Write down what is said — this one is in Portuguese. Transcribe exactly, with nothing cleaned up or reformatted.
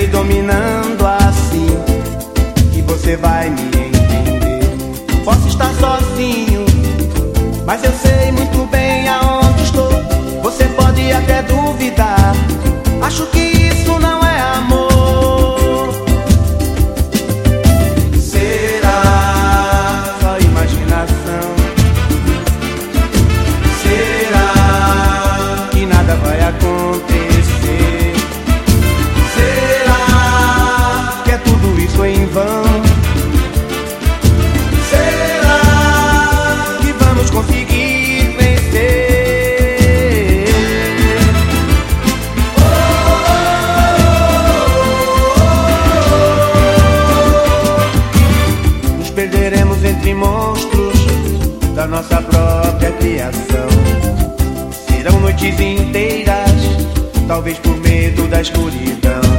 dominando assim, que você vai me entender. Posso estar sozinho, mas eu sei muito bem aonde estou. Você pode até duvidar, acho que isso não é amor. Será só imaginação? Será que nada vai acontecer? Será que é tudo isso em vão? Será que vamos conseguir vencer? Oh, oh, oh. Nos perderemos entre monstros da nossa própria criação. Serão noites inteiras, talvez por medo da escuridão.